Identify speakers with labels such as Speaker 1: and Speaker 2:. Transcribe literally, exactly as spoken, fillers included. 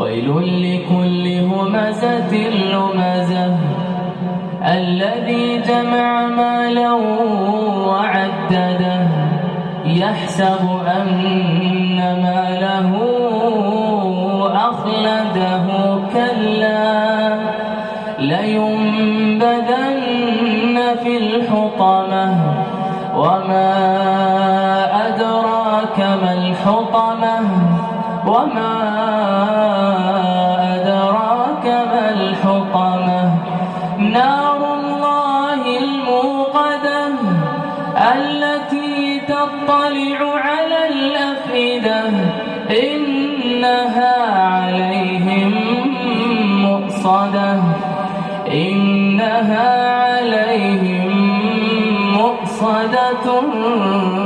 Speaker 1: ويل لكل همزة لمزة الذي جمع مالا وعدده يحسب أن ماله أخلده كلا لينبذن في الحطمة وما أدراك ما الحطمة وما أدراك ما الحطمة نار الله الموقدة التي تطلع على الأفئدة إنها عليهم مؤصدة إنها عليهم مؤصدة